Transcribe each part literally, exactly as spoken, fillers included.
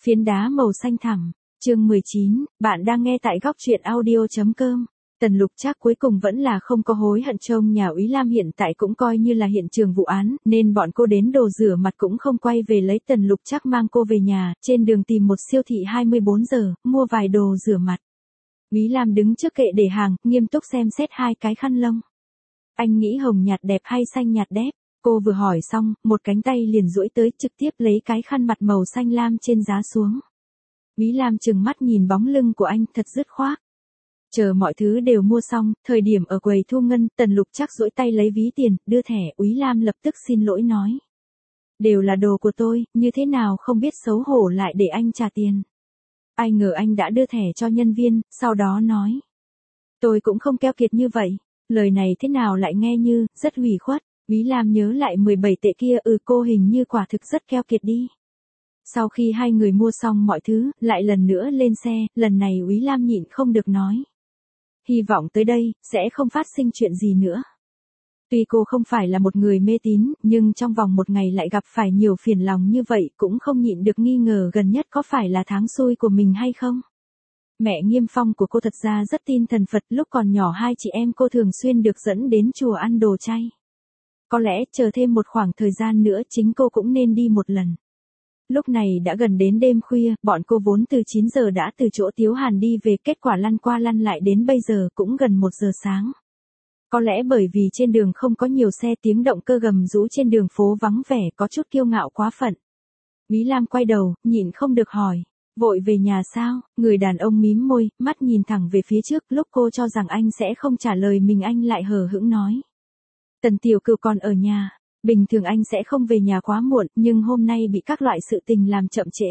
Phiến đá màu xanh thẳm, chương mười chín, bạn đang nghe tại góc truyện audio.com. Tần Lục Trác cuối cùng vẫn là không có hối hận, trông nhà Úy Lam hiện tại cũng coi như là hiện trường vụ án, nên bọn cô đến đồ rửa mặt cũng không quay về lấy. Tần Lục Trác mang cô về nhà, trên đường tìm một siêu thị hai mươi bốn giờ, mua vài đồ rửa mặt. Úy Lam đứng trước kệ để hàng, nghiêm túc xem xét hai cái khăn lông. Anh nghĩ hồng nhạt đẹp hay xanh nhạt đẹp? Cô vừa hỏi xong, một cánh tay liền duỗi tới, trực tiếp lấy cái khăn mặt màu xanh lam trên giá xuống. Úy Lam trừng mắt nhìn bóng lưng của anh, thật dứt khoát. Chờ mọi thứ đều mua xong, thời điểm ở quầy thu ngân, Tần Lục Trác duỗi tay lấy ví tiền, đưa thẻ. Úy Lam lập tức xin lỗi nói: đều là đồ của tôi, như thế nào không biết xấu hổ lại để anh trả tiền. Ai ngờ anh đã đưa thẻ cho nhân viên, sau đó nói: tôi cũng không keo kiệt như vậy. Lời này thế nào lại nghe như rất ủy khuất. Úy Lam nhớ lại mười bảy tệ kia, ừ cô hình như quả thực rất keo kiệt đi. Sau khi hai người mua xong mọi thứ, lại lần nữa lên xe, lần này Úy Lam nhịn không được nói: hy vọng tới đây, sẽ không phát sinh chuyện gì nữa. Tuy cô không phải là một người mê tín, nhưng trong vòng một ngày lại gặp phải nhiều phiền lòng như vậy, cũng không nhịn được nghi ngờ gần nhất có phải là tháng xui của mình hay không. Mẹ Nghiêm Phong của cô thật ra rất tin thần Phật, lúc còn nhỏ hai chị em cô thường xuyên được dẫn đến chùa ăn đồ chay. Có lẽ chờ thêm một khoảng thời gian nữa chính cô cũng nên đi một lần. Lúc này đã gần đến đêm khuya, bọn cô vốn từ chín giờ đã từ chỗ Tiếu Hàn đi về, kết quả lăn qua lăn lại đến bây giờ cũng gần một giờ sáng. Có lẽ bởi vì trên đường không có nhiều xe, tiếng động cơ gầm rú trên đường phố vắng vẻ, có chút kiêu ngạo quá phận. Úy Lam quay đầu, nhịn không được hỏi: vội về nhà sao? Người đàn ông mím môi, mắt nhìn thẳng về phía trước. Lúc cô cho rằng anh sẽ không trả lời mình, anh lại hờ hững nói: Tần tiểu cửu còn ở nhà. Bình thường anh sẽ không về nhà quá muộn, nhưng hôm nay bị các loại sự tình làm chậm trễ.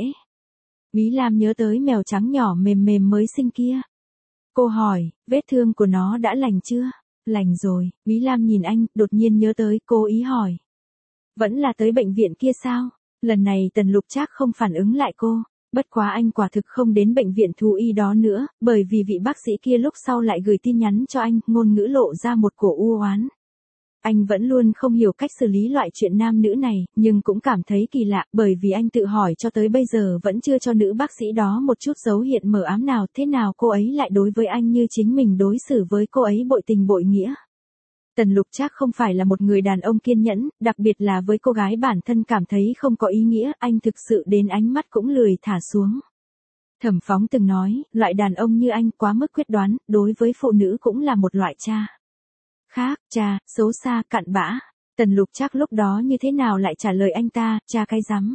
Úy Lam nhớ tới mèo trắng nhỏ mềm mềm mới sinh kia. Cô hỏi: vết thương của nó đã lành chưa? Lành rồi. Úy Lam nhìn anh, đột nhiên nhớ tới, cố ý hỏi: vẫn là tới bệnh viện kia sao? Lần này Tần Lục Trác không phản ứng lại cô. Bất quá anh quả thực không đến bệnh viện thú y đó nữa, bởi vì vị bác sĩ kia lúc sau lại gửi tin nhắn cho anh, ngôn ngữ lộ ra một cổ u oán. Anh vẫn luôn không hiểu cách xử lý loại chuyện nam nữ này, nhưng cũng cảm thấy kỳ lạ, bởi vì anh tự hỏi cho tới bây giờ vẫn chưa cho nữ bác sĩ đó một chút dấu hiện mờ ám nào, thế nào cô ấy lại đối với anh như chính mình đối xử với cô ấy, bội tình bội nghĩa. Tần Lục Trác không phải là một người đàn ông kiên nhẫn, đặc biệt là với cô gái bản thân cảm thấy không có ý nghĩa, anh thực sự đến ánh mắt cũng lười thả xuống. Thẩm Phóng từng nói, loại đàn ông như anh quá mức quyết đoán, đối với phụ nữ cũng là một loại cha khác, cha, xấu xa, cặn bã. Tần Lục Trác lúc đó như thế nào lại trả lời anh ta: cha cái rắm.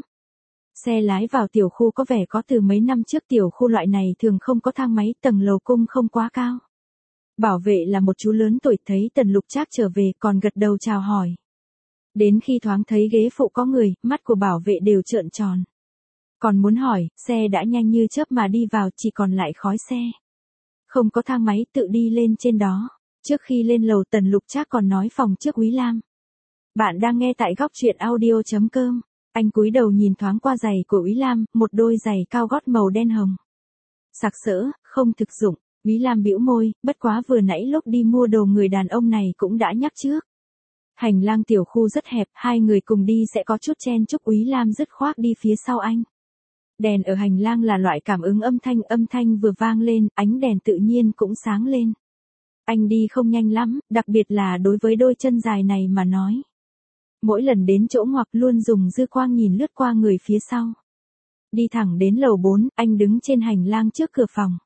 Xe lái vào tiểu khu có vẻ có từ mấy năm trước, tiểu khu loại này thường không có thang máy, tầng lầu cung không quá cao. Bảo vệ là một chú lớn tuổi, thấy Tần Lục Trác trở về còn gật đầu chào hỏi. Đến khi thoáng thấy ghế phụ có người, mắt của bảo vệ đều trợn tròn. Còn muốn hỏi, xe đã nhanh như chớp mà đi vào, chỉ còn lại khói xe. Không có thang máy, tự đi lên trên đó. Trước khi lên lầu, Tần Lục Trác còn nói phòng trước Úy Lam: bạn đang nghe tại góc truyện audio.com. Anh cúi đầu nhìn thoáng qua giày của Úy Lam, một đôi giày cao gót màu đen hồng. Sặc sỡ, không thực dụng. Úy Lam bĩu môi, bất quá vừa nãy lúc đi mua đồ người đàn ông này cũng đã nhắc trước. Hành lang tiểu khu rất hẹp, hai người cùng đi sẽ có chút chen chúc. Úy Lam dứt khoát đi phía sau anh. Đèn ở hành lang là loại cảm ứng âm thanh, âm thanh vừa vang lên, ánh đèn tự nhiên cũng sáng lên. Anh đi không nhanh lắm, đặc biệt là đối với đôi chân dài này mà nói. Mỗi lần đến chỗ ngoặc luôn dùng dư quang nhìn lướt qua người phía sau. Đi thẳng đến lầu bốn, anh đứng trên hành lang trước cửa phòng.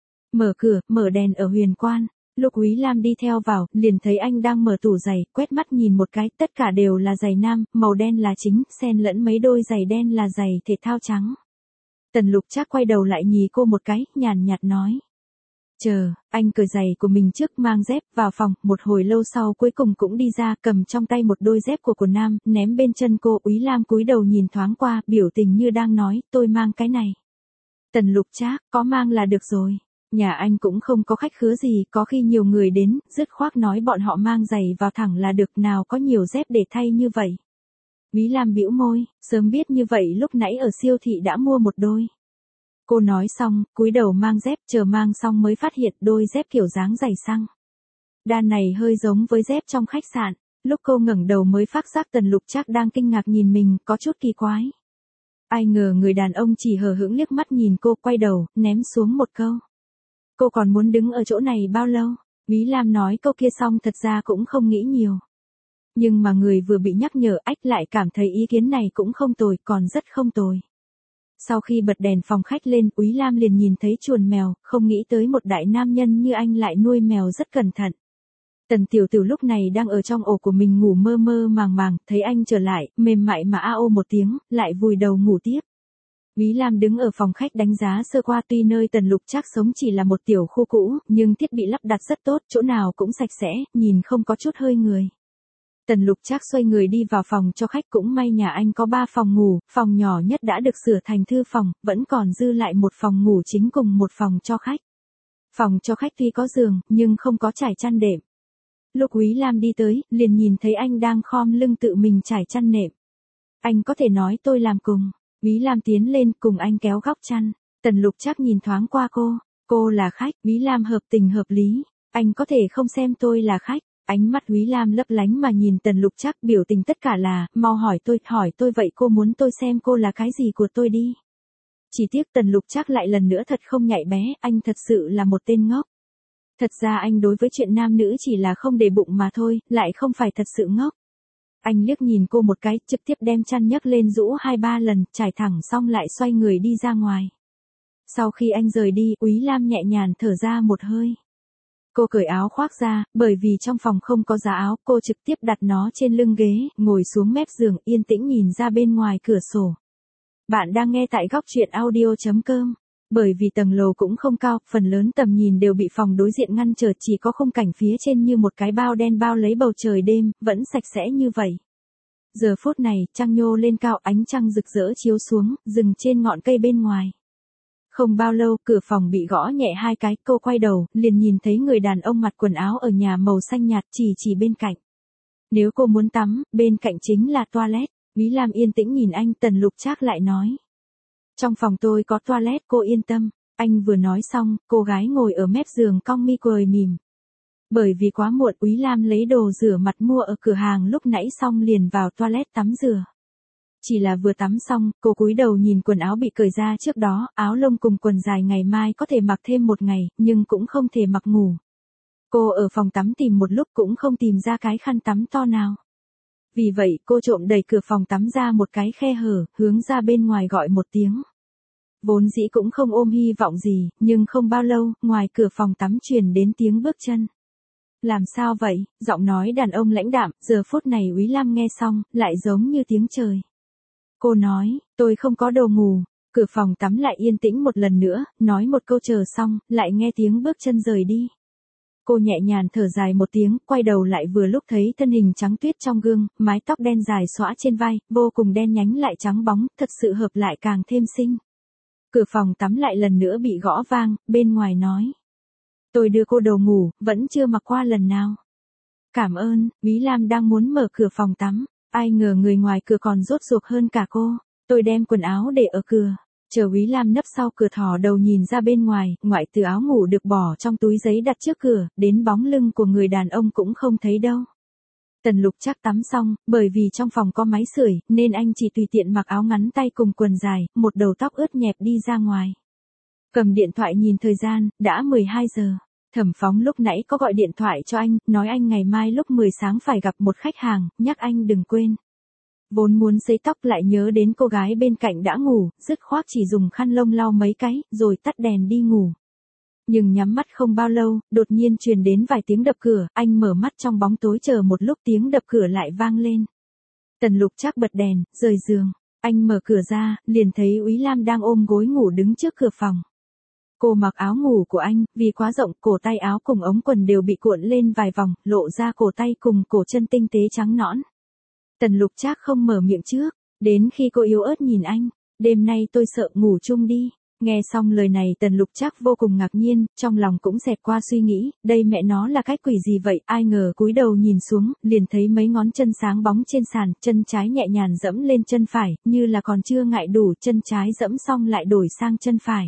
Mở cửa, mở đèn ở huyền quan. Lúc Úy Lam đi theo vào, liền thấy anh đang mở tủ giày, quét mắt nhìn một cái, tất cả đều là giày nam, màu đen là chính, xen lẫn mấy đôi giày đen là giày thể thao trắng. Tần Lục Trác quay đầu lại nhìn cô một cái, nhàn nhạt nói: chờ. Anh cởi giày của mình trước, mang dép vào phòng, một hồi lâu sau cuối cùng cũng đi ra, cầm trong tay một đôi dép của quần nam, ném bên chân cô. Úy Lam cúi đầu nhìn thoáng qua, biểu tình như đang nói: tôi mang cái này. Tần Lục Trác: có mang là được rồi. Nhà anh cũng không có khách khứa gì, có khi nhiều người đến, dứt khoát nói bọn họ mang giày vào thẳng là được, nào có nhiều dép để thay như vậy. Úy Lam bĩu môi, sớm biết như vậy lúc nãy ở siêu thị đã mua một đôi. Cô nói xong, cúi đầu mang dép, chờ mang xong mới phát hiện đôi dép kiểu dáng giày xăng. Đan này hơi giống với dép trong khách sạn. Lúc cô ngẩng đầu mới phát giác Tần Lục Trác đang kinh ngạc nhìn mình, có chút kỳ quái. Ai ngờ người đàn ông chỉ hờ hững liếc mắt nhìn cô, quay đầu, ném xuống một câu. Cô còn muốn đứng ở chỗ này bao lâu? Úy Lam nói câu kia xong thật ra cũng không nghĩ nhiều. Nhưng mà người vừa bị nhắc nhở ách lại cảm thấy ý kiến này cũng không tồi, còn rất không tồi. Sau khi bật đèn phòng khách lên, Úy Lam liền nhìn thấy chuồn mèo, không nghĩ tới một đại nam nhân như anh lại nuôi mèo rất cẩn thận. Tần Tiểu Tiểu lúc này đang ở trong ổ của mình ngủ mơ mơ màng màng, thấy anh trở lại, mềm mại mà a ô một tiếng, lại vùi đầu ngủ tiếp. Úy Lam đứng ở phòng khách đánh giá sơ qua, tuy nơi Tần Lục Trác sống chỉ là một tiểu khu cũ, nhưng thiết bị lắp đặt rất tốt, chỗ nào cũng sạch sẽ, nhìn không có chút hơi người. Tần Lục Trác xoay người đi vào phòng cho khách, cũng may nhà anh có ba phòng ngủ, phòng nhỏ nhất đã được sửa thành thư phòng, vẫn còn dư lại một phòng ngủ chính cùng một phòng cho khách. Phòng cho khách tuy có giường, nhưng không có trải chăn đệm. Lúc Úy Lam đi tới, liền nhìn thấy anh đang khom lưng tự mình trải chăn nệm. Anh có thể nói tôi làm cùng. Úy Lam tiến lên cùng anh kéo góc chăn. Tần Lục Trác nhìn thoáng qua cô. Cô là khách. Úy Lam hợp tình hợp lý. Anh có thể không xem tôi là khách. Ánh mắt Úy Lam lấp lánh mà nhìn Tần Lục Trác, biểu tình tất cả là, mau hỏi tôi, hỏi tôi vậy cô muốn tôi xem cô là cái gì của tôi đi. Chỉ tiếc Tần Lục Trác lại lần nữa thật không nhạy bé, anh thật sự là một tên ngốc. Thật ra anh đối với chuyện nam nữ chỉ là không để bụng mà thôi, lại không phải thật sự ngốc. Anh liếc nhìn cô một cái, trực tiếp đem chăn nhấc lên rũ hai ba lần, trải thẳng xong lại xoay người đi ra ngoài. Sau khi anh rời đi, Úy Lam nhẹ nhàng thở ra một hơi. Cô cởi áo khoác ra, bởi vì trong phòng không có giá áo, cô trực tiếp đặt nó trên lưng ghế, ngồi xuống mép giường, yên tĩnh nhìn ra bên ngoài cửa sổ. Bạn đang nghe tại góc truyện audio chấm com. Bởi vì tầng lầu cũng không cao, phần lớn tầm nhìn đều bị phòng đối diện ngăn trở, chỉ có khung cảnh phía trên như một cái bao đen bao lấy bầu trời đêm, vẫn sạch sẽ như vậy. Giờ phút này, trăng nhô lên cao, ánh trăng rực rỡ chiếu xuống, dừng trên ngọn cây bên ngoài. Không bao lâu, cửa phòng bị gõ nhẹ hai cái, cô quay đầu, liền nhìn thấy người đàn ông mặc quần áo ở nhà màu xanh nhạt, chỉ chỉ bên cạnh. Nếu cô muốn tắm, bên cạnh chính là toilet. Úy Lam yên tĩnh nhìn anh, Tần Lục Trác lại nói. Trong phòng tôi có toilet, cô yên tâm. Anh vừa nói xong, cô gái ngồi ở mép giường cong mi cười mỉm. Bởi vì quá muộn, Úy Lam lấy đồ rửa mặt mua ở cửa hàng lúc nãy xong liền vào toilet tắm rửa. Chỉ là vừa tắm xong, cô cúi đầu nhìn quần áo bị cởi ra trước đó, áo lông cùng quần dài ngày mai có thể mặc thêm một ngày, nhưng cũng không thể mặc ngủ. Cô ở phòng tắm tìm một lúc cũng không tìm ra cái khăn tắm to nào. Vì vậy, cô trộm đẩy cửa phòng tắm ra một cái khe hở, hướng ra bên ngoài gọi một tiếng. Vốn dĩ cũng không ôm hy vọng gì, nhưng không bao lâu, ngoài cửa phòng tắm truyền đến tiếng bước chân. Làm sao vậy? Giọng nói đàn ông lãnh đạm, giờ phút này Úy Lam nghe xong, lại giống như tiếng trời. Cô nói, tôi không có đồ ngủ. Cửa phòng tắm lại yên tĩnh một lần nữa, nói một câu chờ xong, lại nghe tiếng bước chân rời đi. Cô nhẹ nhàng thở dài một tiếng, quay đầu lại vừa lúc thấy thân hình trắng tuyết trong gương, mái tóc đen dài xõa trên vai, vô cùng đen nhánh lại trắng bóng, thật sự hợp lại càng thêm xinh. Cửa phòng tắm lại lần nữa bị gõ vang, bên ngoài nói. Tôi đưa cô đồ ngủ, vẫn chưa mặc qua lần nào. Cảm ơn. Úy Lam đang muốn mở cửa phòng tắm, ai ngờ người ngoài cửa còn rốt ruột hơn cả cô. Tôi đem quần áo để ở cửa. Chờ Úy Lam nấp sau cửa thò đầu nhìn ra bên ngoài, ngoại trừ áo ngủ được bỏ trong túi giấy đặt trước cửa, đến bóng lưng của người đàn ông cũng không thấy đâu. Tần Lục Trác tắm xong, bởi vì trong phòng có máy sưởi, nên anh chỉ tùy tiện mặc áo ngắn tay cùng quần dài, một đầu tóc ướt nhẹp đi ra ngoài. Cầm điện thoại nhìn thời gian, đã mười hai giờ. Thẩm Phóng lúc nãy có gọi điện thoại cho anh, nói anh ngày mai lúc mười sáng phải gặp một khách hàng, nhắc anh đừng quên. Vốn muốn sấy tóc lại nhớ đến cô gái bên cạnh đã ngủ, dứt khoát chỉ dùng khăn lông lau mấy cái, rồi tắt đèn đi ngủ. Nhưng nhắm mắt không bao lâu, đột nhiên truyền đến vài tiếng đập cửa, anh mở mắt trong bóng tối chờ một lúc tiếng đập cửa lại vang lên. Tần Lục Trác bật đèn, rời giường, anh mở cửa ra, liền thấy Úy Lam đang ôm gối ngủ đứng trước cửa phòng. Cô mặc áo ngủ của anh, vì quá rộng, cổ tay áo cùng ống quần đều bị cuộn lên vài vòng, lộ ra cổ tay cùng cổ chân tinh tế trắng nõn. Tần Lục Trác không mở miệng trước, đến khi cô yếu ớt nhìn anh, đêm nay tôi sợ ngủ chung đi. Nghe xong lời này Tần Lục Trác vô cùng ngạc nhiên, trong lòng cũng xẹt qua suy nghĩ, đây mẹ nó là cái quỷ gì vậy, ai ngờ cúi đầu nhìn xuống, liền thấy mấy ngón chân sáng bóng trên sàn, chân trái nhẹ nhàng dẫm lên chân phải, như là còn chưa ngại đủ, chân trái dẫm xong lại đổi sang chân phải.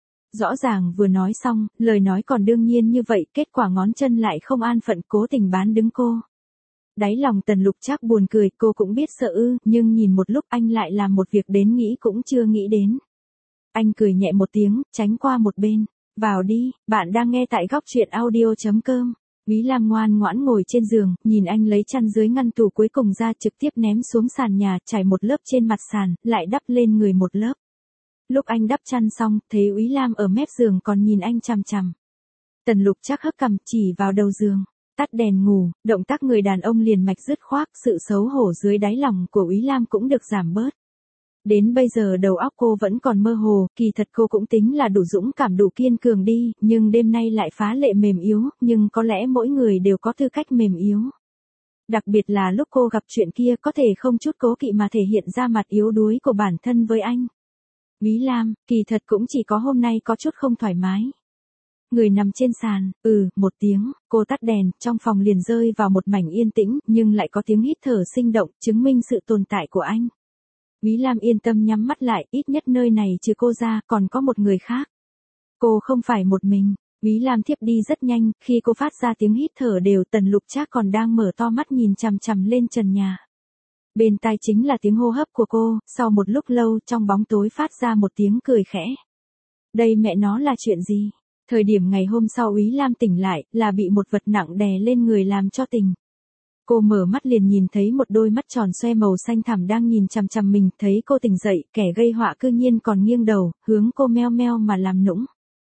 Rõ ràng vừa nói xong, lời nói còn đương nhiên như vậy, kết quả ngón chân lại không an phận cố tình bán đứng cô. Đáy lòng Tần Lục Trác buồn cười, cô cũng biết sợ ư, nhưng nhìn một lúc anh lại làm một việc đến nghĩ cũng chưa nghĩ đến. Anh cười nhẹ một tiếng, tránh qua một bên. Vào đi, bạn đang nghe tại góc truyện audio chấm com. Úy Lam ngoan ngoãn ngồi trên giường, nhìn anh lấy chăn dưới ngăn tủ cuối cùng ra trực tiếp ném xuống sàn nhà, trải một lớp trên mặt sàn, lại đắp lên người một lớp. Lúc anh đắp chăn xong, thấy Úy Lam ở mép giường còn nhìn anh chằm chằm. Tần Lục Trác hất cằm chỉ vào đầu giường, tắt đèn ngủ, động tác người đàn ông liền mạch dứt khoát, sự xấu hổ dưới đáy lòng của Úy Lam cũng được giảm bớt. Đến bây giờ đầu óc cô vẫn còn mơ hồ, kỳ thật cô cũng tính là đủ dũng cảm đủ kiên cường đi, nhưng đêm nay lại phá lệ mềm yếu, nhưng có lẽ mỗi người đều có tư cách mềm yếu. Đặc biệt là lúc cô gặp chuyện kia có thể không chút cố kỵ mà thể hiện ra mặt yếu đuối của bản thân với anh. Úy Lam, kỳ thật cũng chỉ có hôm nay có chút không thoải mái. Người nằm trên sàn, ừ, một tiếng, cô tắt đèn, trong phòng liền rơi vào một mảnh yên tĩnh, nhưng lại có tiếng hít thở sinh động, chứng minh sự tồn tại của anh. Úy Lam yên tâm nhắm mắt lại, ít nhất nơi này trừ cô ra, còn có một người khác. Cô không phải một mình. Úy Lam thiếp đi rất nhanh, khi cô phát ra tiếng hít thở đều, Tần Lục Trác còn đang mở to mắt nhìn chằm chằm lên trần nhà. Bên tai chính là tiếng hô hấp của cô, sau một lúc lâu trong bóng tối phát ra một tiếng cười khẽ. Đây mẹ nó là chuyện gì? Thời điểm ngày hôm sau Úy Lam tỉnh lại, là bị một vật nặng đè lên người làm cho tỉnh. Cô mở mắt liền nhìn thấy một đôi mắt tròn xoe màu xanh thẳm đang nhìn chằm chằm mình, thấy cô tỉnh dậy, kẻ gây họa cư nhiên còn nghiêng đầu, hướng cô meo meo mà làm nũng.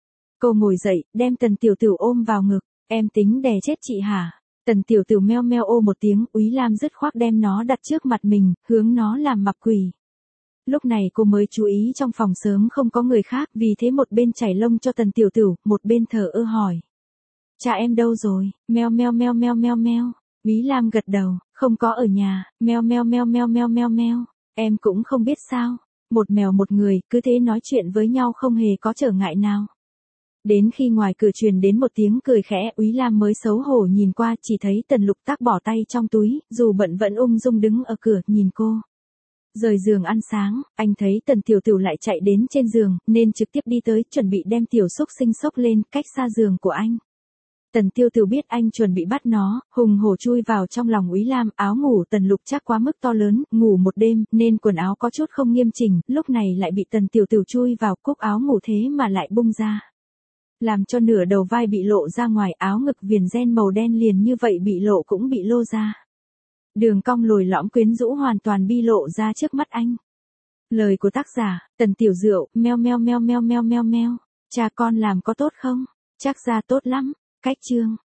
Cô ngồi dậy, đem Tần Tiểu Tiểu ôm vào ngực, em tính đè chết chị hả? Tần Tiểu Tiểu meo meo ô một tiếng, Úy Lam dứt khoát đem nó đặt trước mặt mình, hướng nó làm mặt quỷ. Lúc này cô mới chú ý trong phòng sớm không có người khác, vì thế một bên chảy lông cho Tần Tiểu Tiểu, một bên thở ơ hỏi. Cha em đâu rồi? Meo meo meo meo meo meo. Úy Lam gật đầu, không có ở nhà, meo meo meo meo meo meo meo. Em cũng không biết sao, một mèo một người, cứ thế nói chuyện với nhau không hề có trở ngại nào. Đến khi ngoài cửa truyền đến một tiếng cười khẽ, Úy Lam mới xấu hổ nhìn qua, chỉ thấy Tần Lục Trác bỏ tay trong túi, dù bận vẫn ung dung đứng ở cửa, nhìn cô. Rời giường ăn sáng, anh thấy Tần Tiểu Tiểu lại chạy đến trên giường, nên trực tiếp đi tới, chuẩn bị đem tiểu xúc sinh xốc lên, cách xa giường của anh. Tần Tiểu Tiểu biết anh chuẩn bị bắt nó, hùng hổ chui vào trong lòng Úy Lam, áo ngủ Tần Lục Trác quá mức to lớn, ngủ một đêm, nên quần áo có chút không nghiêm chỉnh, lúc này lại bị Tần Tiểu Tiểu chui vào cúc áo ngủ thế mà lại bung ra. Làm cho nửa đầu vai bị lộ ra ngoài, áo ngực viền ren màu đen liền như vậy bị lộ cũng bị lô ra. Đường cong lồi lõm quyến rũ hoàn toàn bi lộ ra trước mắt anh. Lời của tác giả, Tần Tiểu Diệu, meo meo meo meo meo meo meo. Cha con làm có tốt không? Chắc ra tốt lắm. Cách chương.